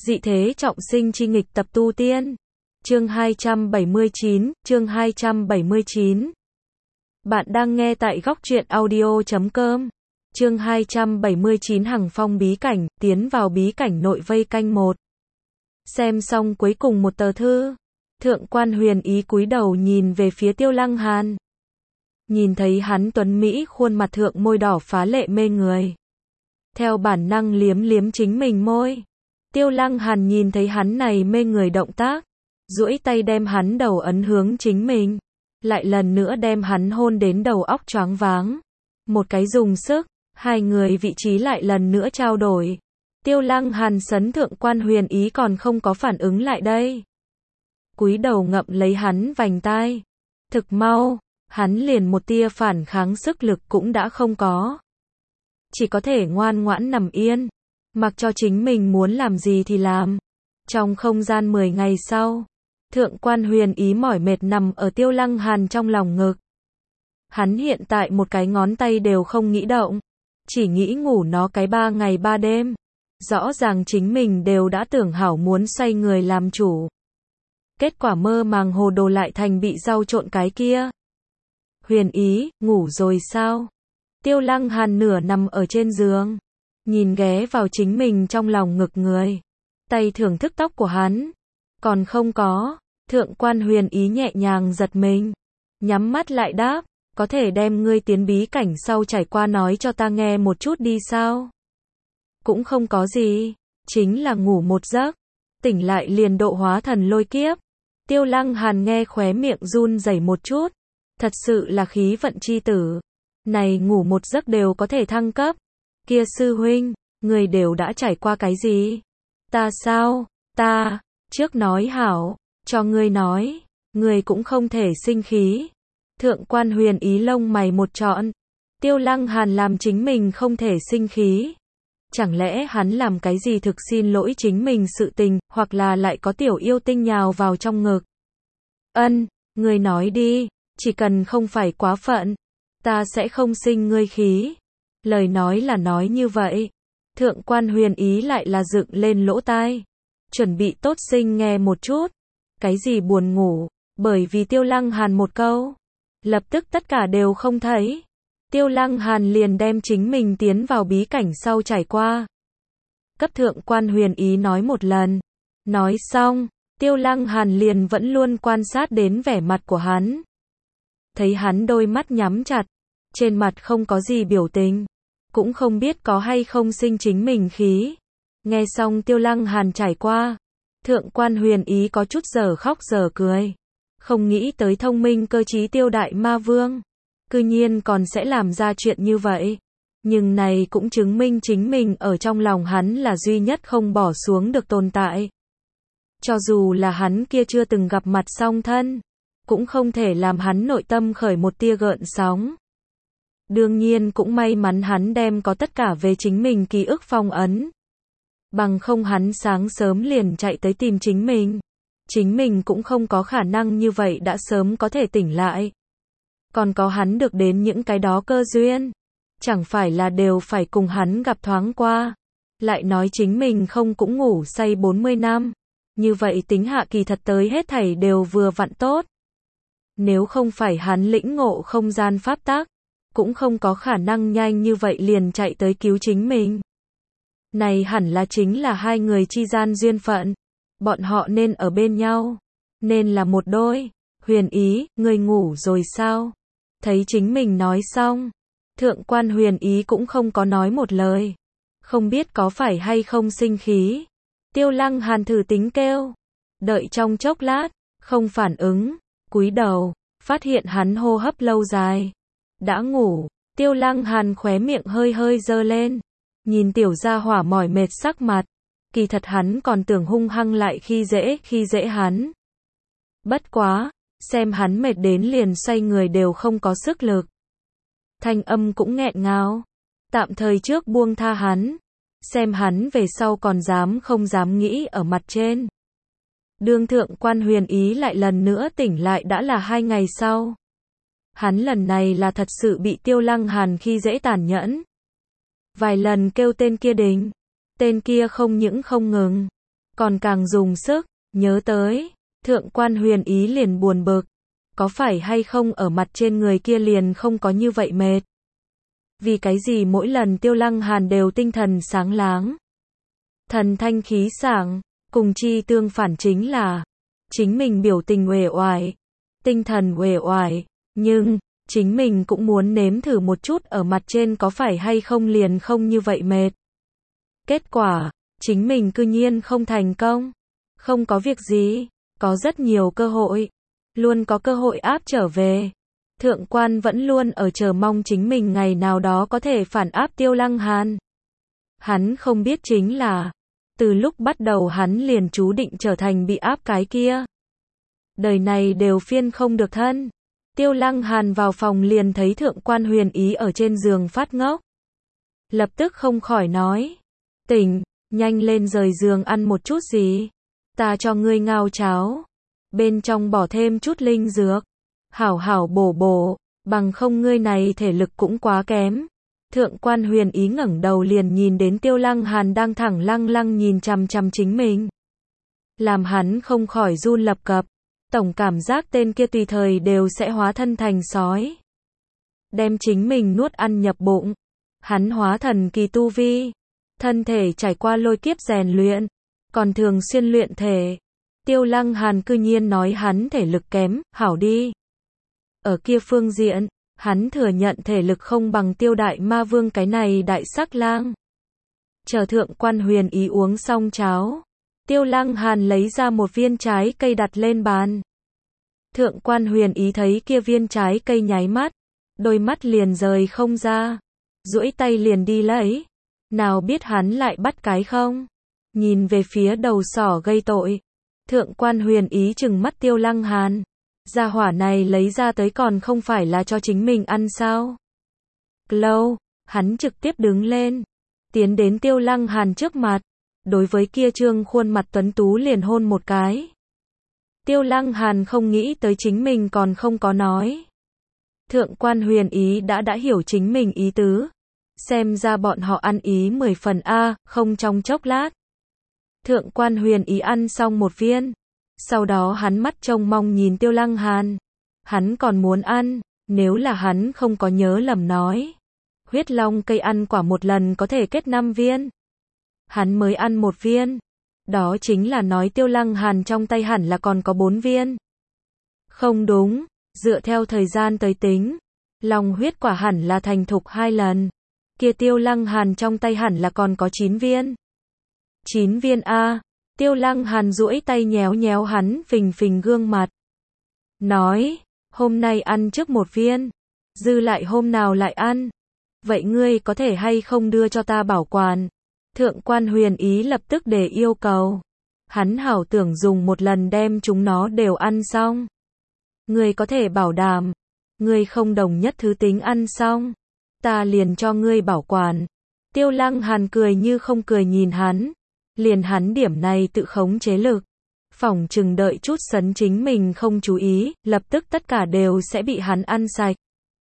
Dị thế trọng sinh chi nghịch tập tu tiên. Chương 279. Bạn đang nghe tại góc truyện audio.com. Chương 279 Hằng Phong bí cảnh, tiến vào bí cảnh nội vây canh 1. Xem xong cuối cùng một tờ thư, Thượng quan Huyền Ý cúi đầu nhìn về phía Tiêu Lăng Hàn. Nhìn thấy hắn tuấn mỹ khuôn mặt thượng môi đỏ phá lệ mê người. Theo bản năng liếm liếm chính mình môi. Tiêu Lăng Hàn nhìn thấy hắn này mê người động tác, duỗi tay đem hắn đầu ấn hướng chính mình, lại lần nữa đem hắn hôn đến đầu óc choáng váng. Một cái dùng sức, hai người vị trí lại lần nữa trao đổi. Tiêu Lăng Hàn sấn Thượng quan Huyền Ý còn không có phản ứng lại đây, cúi đầu ngậm lấy hắn vành tai. Thực mau, hắn liền một tia phản kháng sức lực cũng đã không có, chỉ có thể ngoan ngoãn nằm yên, mặc cho chính mình muốn làm gì thì làm. Trong không gian 10 ngày sau, Thượng quan Huyền Ý mỏi mệt nằm ở Tiêu Lăng Hàn trong lòng ngực. Hắn hiện tại một cái ngón tay đều không nghĩ động, chỉ nghĩ ngủ nó cái 3 ngày 3 đêm. Rõ ràng chính mình đều đã tưởng hảo muốn xoay người làm chủ. Kết quả mơ màng hồ đồ lại thành bị rau trộn cái kia. Huyền Ý, ngủ rồi sao? Tiêu Lăng Hàn nửa nằm ở trên giường, nhìn ghé vào chính mình trong lòng ngực người, tay thưởng thức tóc của hắn. Còn không có. Thượng quan Huyền Ý nhẹ nhàng giật mình, nhắm mắt lại đáp, có thể đem ngươi tiến bí cảnh sau trải qua nói cho ta nghe một chút đi sao? Cũng không có gì, chính là ngủ một giấc, tỉnh lại liền độ hóa thần lôi kiếp. Tiêu Lăng Hàn nghe khóe miệng run rẩy một chút, thật sự là khí vận chi tử. Này ngủ một giấc đều có thể thăng cấp. Kia sư huynh, người đều đã trải qua cái gì? Ta sao? Ta, trước nói hảo, cho ngươi nói, người cũng không thể sinh khí. Thượng quan Huyền Ý lông mày một trọn. Tiêu Lăng Hàn làm chính mình không thể sinh khí. Chẳng lẽ hắn làm cái gì thực xin lỗi chính mình sự tình, hoặc là lại có tiểu yêu tinh nhào vào trong ngực? Ân, ngươi nói đi, chỉ cần không phải quá phận, ta sẽ không sinh ngươi khí. Lời nói là nói như vậy. Thượng quan Huyền Ý lại là dựng lên lỗ tai, chuẩn bị tốt sinh nghe một chút. Cái gì buồn ngủ, bởi vì Tiêu Lăng Hàn một câu, lập tức tất cả đều không thấy. Tiêu Lăng Hàn liền đem chính mình tiến vào bí cảnh sau trải qua cấp Thượng quan Huyền Ý nói một lần. Nói xong, Tiêu Lăng Hàn liền vẫn luôn quan sát đến vẻ mặt của hắn. Thấy hắn đôi mắt nhắm chặt, trên mặt không có gì biểu tình, cũng không biết có hay không sinh chính mình khí. Nghe xong Tiêu Lăng Hàn trải qua, Thượng quan Huyền Ý có chút giờ khóc giờ cười. Không nghĩ tới thông minh cơ trí Tiêu Đại Ma Vương cư nhiên còn sẽ làm ra chuyện như vậy. Nhưng này cũng chứng minh chính mình ở trong lòng hắn là duy nhất không bỏ xuống được tồn tại. Cho dù là hắn kia chưa từng gặp mặt song thân, cũng không thể làm hắn nội tâm khởi một tia gợn sóng. Đương nhiên cũng may mắn hắn đem có tất cả về chính mình ký ức phong ấn. Bằng không hắn sáng sớm liền chạy tới tìm chính mình. Chính mình cũng không có khả năng như vậy đã sớm có thể tỉnh lại. Còn có hắn được đến những cái đó cơ duyên, chẳng phải là đều phải cùng hắn gặp thoáng qua. Lại nói chính mình không cũng ngủ say 40 năm. Như vậy tính hạ kỳ thật tới hết thảy đều vừa vặn tốt. Nếu không phải hắn lĩnh ngộ không gian pháp tắc, cũng không có khả năng nhanh như vậy liền chạy tới cứu chính mình. Này hẳn là chính là hai người chi gian duyên phận. Bọn họ nên ở bên nhau, nên là một đôi. Huyền Ý, ngươi ngủ rồi sao? Thấy chính mình nói xong, Thượng quan Huyền Ý cũng không có nói một lời. Không biết có phải hay không sinh khí. Tiêu Lăng Hàn thử tính kêu. Đợi trong chốc lát, không phản ứng, cúi đầu, phát hiện hắn hô hấp lâu dài. Đã ngủ. Tiêu Lăng Hàn khóe miệng hơi hơi giơ lên. Nhìn tiểu gia hỏa mỏi mệt sắc mặt. Kỳ thật hắn còn tưởng hung hăng lại khi dễ hắn. Bất quá, xem hắn mệt đến liền xoay người đều không có sức lực. Thanh âm cũng nghẹn ngào. Tạm thời trước buông tha hắn. Xem hắn về sau còn dám không dám nghĩ ở mặt trên. Đương Thượng quan Huyền Ý lại lần nữa tỉnh lại đã là 2 ngày sau. Hắn lần này là thật sự bị Tiêu Lăng Hàn khi dễ tàn nhẫn. Vài lần kêu tên kia đình. Tên kia không những không ngừng, còn càng dùng sức, nhớ tới. Thượng quan Huyền Ý liền buồn bực. Có phải hay không ở mặt trên người kia liền không có như vậy mệt? Vì cái gì mỗi lần Tiêu Lăng Hàn đều tinh thần sáng láng, thần thanh khí sảng, cùng chi tương phản chính là chính mình biểu tình uể oải, tinh thần uể oải, nhưng chính mình cũng muốn nếm thử một chút ở mặt trên có phải hay không liền không như vậy mệt. Kết quả, chính mình cư nhiên không thành công. Không có việc gì, có rất nhiều cơ hội, luôn có cơ hội áp trở về. Thượng quan vẫn luôn ở chờ mong chính mình ngày nào đó có thể phản áp Tiêu Lăng Hàn. Hắn không biết chính là, từ lúc bắt đầu hắn liền chú định trở thành bị áp cái kia. Đời này đều phiên không được thân. Tiêu Lăng Hàn vào phòng liền thấy Thượng quan Huyền Ý ở trên giường phát ngốc. Lập tức không khỏi nói, tỉnh, nhanh lên rời giường ăn một chút gì. Ta cho ngươi ngao cháo, bên trong bỏ thêm chút linh dược, hảo hảo bổ bổ, bằng không ngươi này thể lực cũng quá kém. Thượng quan Huyền Ý ngẩng đầu liền nhìn đến Tiêu Lăng Hàn đang thẳng lăng lăng nhìn chằm chằm chính mình. Làm hắn không khỏi run lập cập, tổng cảm giác tên kia tùy thời đều sẽ hóa thân thành sói, đem chính mình nuốt ăn nhập bụng. Hắn hóa thần kỳ tu vi, thân thể trải qua lôi kiếp rèn luyện, còn thường xuyên luyện thể. Tiêu Lăng Hàn cư nhiên nói hắn thể lực kém, hảo đi. Ở kia phương diện, hắn thừa nhận thể lực không bằng Tiêu Đại Ma Vương cái này đại sắc lang. Chờ Thượng quan Huyền Ý uống xong cháo, Tiêu Lăng Hàn lấy ra một viên trái cây đặt lên bàn. Thượng quan Huyền Ý thấy kia viên trái cây nháy mắt, đôi mắt liền rời không ra, duỗi tay liền đi lấy. Nào biết hắn lại bắt cái không. Nhìn về phía đầu sỏ gây tội. Thượng quan Huyền Ý trừng mắt Tiêu Lăng Hàn. Gia hỏa này lấy ra tới còn không phải là cho chính mình ăn sao? Lâu, hắn trực tiếp đứng lên, tiến đến Tiêu Lăng Hàn trước mặt, đối với kia trương khuôn mặt tuấn tú liền hôn một cái. Tiêu Lăng Hàn không nghĩ tới chính mình còn không có nói. Thượng quan Huyền Ý đã hiểu chính mình ý tứ. Xem ra bọn họ ăn ý 10 phần a, không trong chốc lát. Thượng quan Huyền Ý ăn xong một viên. Sau đó hắn mắt trông mong nhìn Tiêu Lăng Hàn. Hắn còn muốn ăn, nếu là hắn không có nhớ lầm nói. Huyết long cây ăn quả một lần có thể kết 5 viên. Hắn mới ăn một viên. Đó chính là nói Tiêu Lăng Hàn trong tay hẳn là còn có 4 viên. Không đúng, dựa theo thời gian tới tính, long huyết quả hẳn là thành thục 2 lần. Kia Tiêu Lăng Hàn trong tay hẳn là còn có 9 viên. 9 viên a. Tiêu Lăng Hàn duỗi tay nhéo nhéo hắn phình phình gương mặt. Nói, hôm nay ăn trước một viên, dư lại hôm nào lại ăn. Vậy ngươi có thể hay không đưa cho ta bảo quản? Thượng quan Huyền Ý lập tức để yêu cầu. Hắn hảo tưởng dùng một lần đem chúng nó đều ăn xong. Ngươi có thể bảo đảm, ngươi không đồng nhất thứ tính ăn xong, ta liền cho ngươi bảo quản. Tiêu Lăng Hàn cười như không cười nhìn hắn. Liền hắn điểm này tự khống chế lực, phỏng chừng đợi chút sấn chính mình không chú ý, lập tức tất cả đều sẽ bị hắn ăn sạch.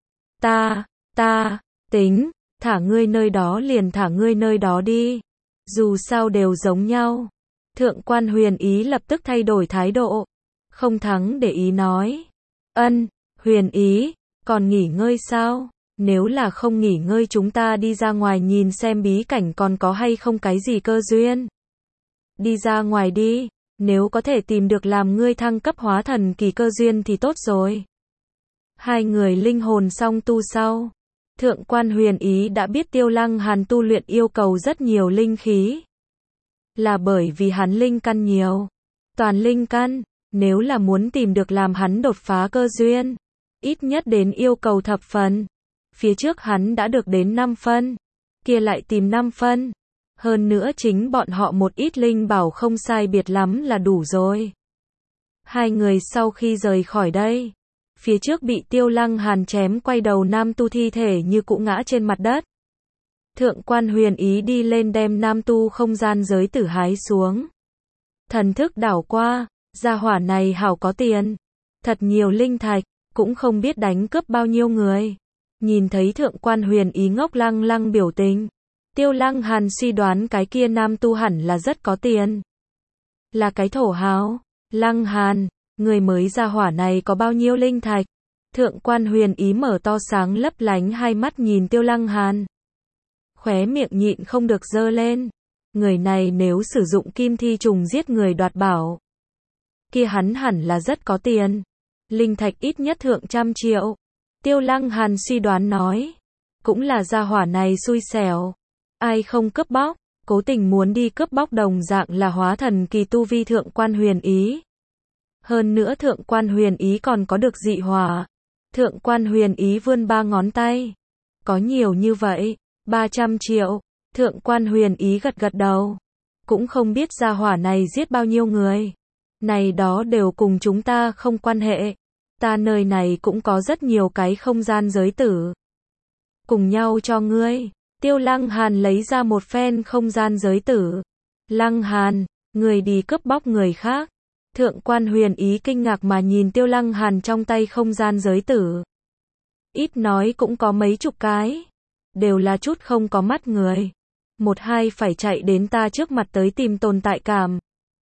Ta, tính, thả ngươi nơi đó liền thả ngươi nơi đó đi. Dù sao đều giống nhau. Thượng quan Huyền Ý lập tức thay đổi thái độ. Không thắng để ý nói. Huyền Ý, còn nghỉ ngơi sao? Nếu là không nghỉ ngơi chúng ta đi ra ngoài nhìn xem bí cảnh còn có hay không cái gì cơ duyên. Đi ra ngoài đi, nếu có thể tìm được làm ngươi thăng cấp hóa thần kỳ cơ duyên thì tốt rồi. Hai người linh hồn song tu sau. Thượng quan Huyền Ý đã biết Tiêu Lăng Hàn tu luyện yêu cầu rất nhiều linh khí. Là bởi vì hắn linh căn nhiều. Toàn linh căn, nếu là muốn tìm được làm hắn đột phá cơ duyên, ít nhất đến yêu cầu thập phần. Phía trước hắn đã được đến 5 phân, kia lại tìm 5 phân. Hơn nữa chính bọn họ một ít linh bảo không sai biệt lắm là đủ rồi. Hai người sau khi rời khỏi đây, phía trước bị Tiêu Lăng Hàn chém quay đầu nam tu thi thể như cũ ngã trên mặt đất. Thượng quan Huyền Ý đi lên đem nam tu không gian giới tử hái xuống. Thần thức đảo qua, gia hỏa này hảo có tiền. Thật nhiều linh thạch, cũng không biết đánh cướp bao nhiêu người. Nhìn thấy Thượng quan Huyền Ý ngốc lăng lăng biểu tình. Tiêu Lăng Hàn suy đoán cái kia nam tu hẳn là rất có tiền. là cái thổ hào. Lăng Hàn, người mới ra hỏa này có bao nhiêu linh thạch? Thượng quan Huyền Ý mở to sáng lấp lánh hai mắt nhìn Tiêu Lăng Hàn. Khóe miệng nhịn không được giơ lên. Người này nếu sử dụng kim thi trùng giết người đoạt bảo, kia hắn hẳn là rất có tiền. Linh thạch ít nhất thượng trăm triệu. Tiêu Lăng Hàn suy đoán nói. Cũng là gia hỏa này xui xẻo. Ai không cướp bóc, cố tình muốn đi cướp bóc đồng dạng là hóa thần kỳ tu vi Thượng quan Huyền Ý. Hơn nữa Thượng quan Huyền Ý còn có được dị hỏa. Thượng quan Huyền Ý vươn ba ngón tay. Có nhiều như vậy, 300 triệu. Thượng quan Huyền Ý gật gật đầu. Cũng không biết gia hỏa này giết bao nhiêu người. Này đó đều cùng chúng ta không quan hệ. Ta nơi này cũng có rất nhiều cái không gian giới tử. Cùng nhau cho ngươi. Tiêu Lăng Hàn lấy ra một phen không gian giới tử. Lăng Hàn, người đi cướp bóc người khác. Thượng quan Huyền Ý kinh ngạc mà nhìn Tiêu Lăng Hàn trong tay không gian giới tử. Ít nói cũng có mấy chục cái. Đều là chút không có mắt người. Một hai phải chạy đến ta trước mặt tới tìm tồn tại cảm.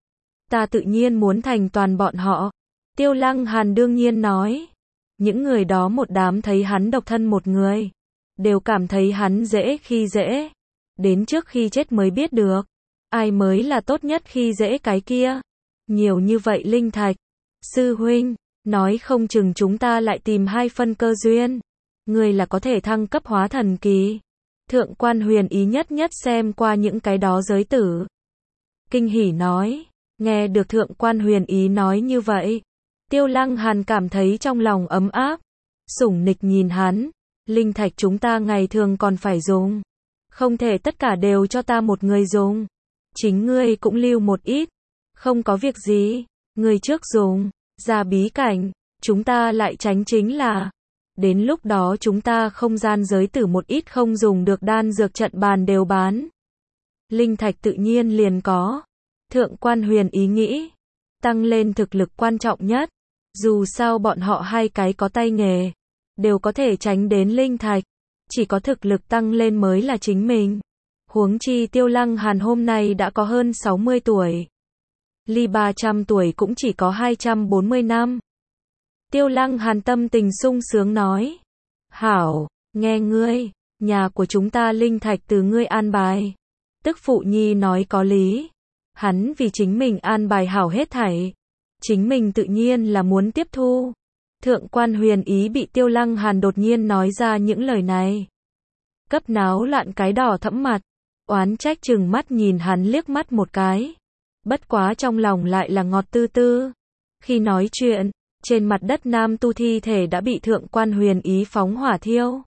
Ta tự nhiên muốn thành toàn bọn họ. Tiêu Lăng Hàn đương nhiên nói. Những người đó một đám thấy hắn độc thân một người. Đều cảm thấy hắn dễ khi dễ. Đến trước khi chết mới biết được. Ai mới là tốt nhất khi dễ cái kia. Nhiều như vậy linh thạch. Sư huynh, nói không chừng chúng ta lại tìm hai phân cơ duyên. Người là có thể thăng cấp hóa thần kỳ. Thượng quan Huyền Ý nhất nhất xem qua những cái đó giới tử. Kinh hỉ nói. Nghe được Thượng quan Huyền Ý nói như vậy. Tiêu Lăng Hàn cảm thấy trong lòng ấm áp. Sủng nịch nhìn hắn. Linh thạch chúng ta ngày thường còn phải dùng. Không thể tất cả đều cho ta một người dùng. Chính ngươi cũng lưu một ít. Không có việc gì. Ngươi trước dùng. Ra bí cảnh. Chúng ta lại tránh chính là. Đến lúc đó chúng ta không gian giới tử một ít không dùng được đan dược trận bàn đều bán. Linh thạch tự nhiên liền có. Thượng quan Huyền Ý nghĩ. Tăng lên thực lực quan trọng nhất. Dù sao bọn họ hai cái có tay nghề. Đều có thể tránh đến linh thạch. Chỉ có thực lực tăng lên mới là chính mình. Huống chi Tiêu Lăng Hàn hôm nay đã có hơn 60 tuổi. Ly 300 tuổi cũng chỉ có 240 năm. Tiêu Lăng Hàn tâm tình sung sướng nói. Hảo, nghe ngươi, nhà của chúng ta linh thạch từ ngươi an bài. Tức phụ nhi nói có lý. Hắn vì chính mình an bài hảo hết thảy. Chính mình tự nhiên là muốn tiếp thu. Thượng quan Huyền Ý bị Tiêu Lăng Hàn đột nhiên nói ra những lời này. Cấp náo loạn cái đỏ thẫm mặt. Oán trách chừng mắt nhìn hắn liếc mắt một cái. Bất quá trong lòng lại là ngọt tư tư. Khi nói chuyện, trên mặt đất nam tu thi thể đã bị Thượng quan Huyền Ý phóng hỏa thiêu.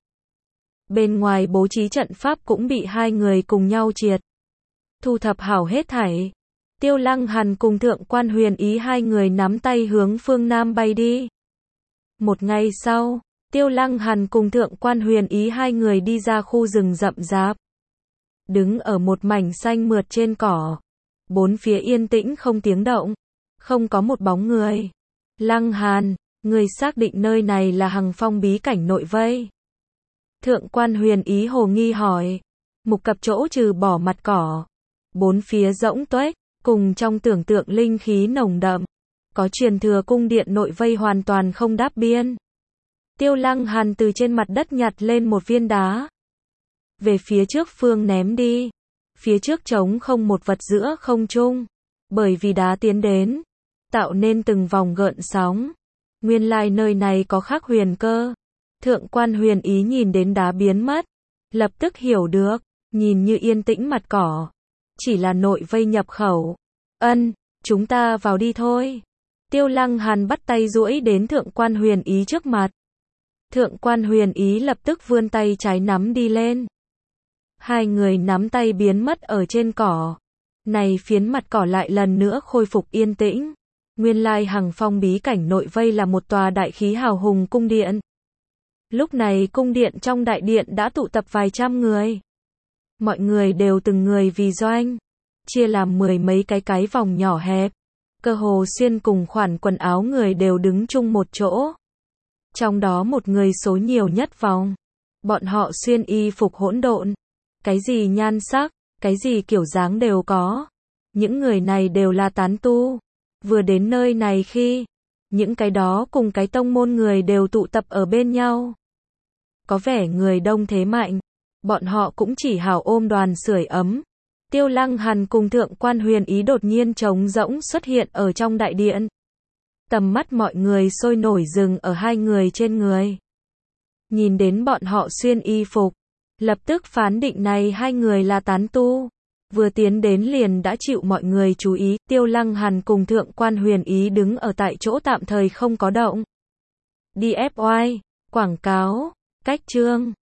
Bên ngoài bố trí trận pháp cũng bị hai người cùng nhau triệt. Thu thập hảo hết thảy. Tiêu Lăng Hàn cùng Thượng quan Huyền Ý hai người nắm tay hướng phương Nam bay đi. Một ngày sau, Tiêu Lăng Hàn cùng Thượng quan Huyền Ý hai người đi ra khu rừng rậm rạp. Đứng ở một mảnh xanh mượt trên cỏ. Bốn phía yên tĩnh không tiếng động. Không có một bóng người. Lăng Hàn, người xác định nơi này là Hằng Phong bí cảnh nội vây. Thượng quan Huyền Ý hồ nghi hỏi. Mục cập chỗ trừ bỏ mặt cỏ. Bốn phía rỗng tuếch, cùng trong tưởng tượng linh khí nồng đậm. Có truyền thừa cung điện nội vây hoàn toàn không đáp biên. Tiêu Lăng Hàn từ trên mặt đất nhặt lên một viên đá. Về phía trước phương ném đi. Phía trước trống không một vật giữa không trung. Bởi vì đá tiến đến, tạo nên từng vòng gợn sóng. Nguyên lai nơi này có khắc huyền cơ. Thượng quan Huyền Ý nhìn đến đá biến mất. Lập tức hiểu được, nhìn như yên tĩnh mặt cỏ. Chỉ là nội vây nhập khẩu. Chúng ta vào đi thôi. Tiêu Lăng Hàn bắt tay duỗi đến Thượng quan Huyền Ý trước mặt. Thượng quan Huyền Ý lập tức vươn tay trái nắm đi lên. Hai người nắm tay biến mất ở trên cỏ. Này phiến mặt cỏ lại lần nữa khôi phục yên tĩnh. Nguyên lai Hằng Phong bí cảnh nội vây là một tòa đại khí hào hùng cung điện. Lúc này cung điện trong đại điện đã tụ tập vài trăm người. Mọi người đều từng người vì doanh. Chia làm 10 mấy cái vòng nhỏ hẹp. Cơ hồ xuyên cùng khoản quần áo người đều đứng chung một chỗ. Trong đó một người số nhiều nhất vòng. Bọn họ xuyên y phục hỗn độn. Cái gì nhan sắc, cái gì kiểu dáng đều có. Những người này đều là tán tu. Vừa đến nơi này khi, những cái đó cùng cái tông môn người đều tụ tập ở bên nhau. Có vẻ người đông thế mạnh, bọn họ cũng chỉ hào ôm đoàn sưởi ấm. Tiêu Lăng Hàn cùng Thượng quan Huyền Ý đột nhiên trống rỗng xuất hiện ở trong đại điện. Tầm mắt mọi người sôi nổi dừng ở hai người trên người. Nhìn đến bọn họ xuyên y phục, lập tức phán định này hai người là tán tu. Vừa tiến đến liền đã chịu mọi người chú ý, Tiêu Lăng Hàn cùng Thượng quan Huyền Ý đứng ở tại chỗ tạm thời không có động. DFY, quảng cáo, cách chương.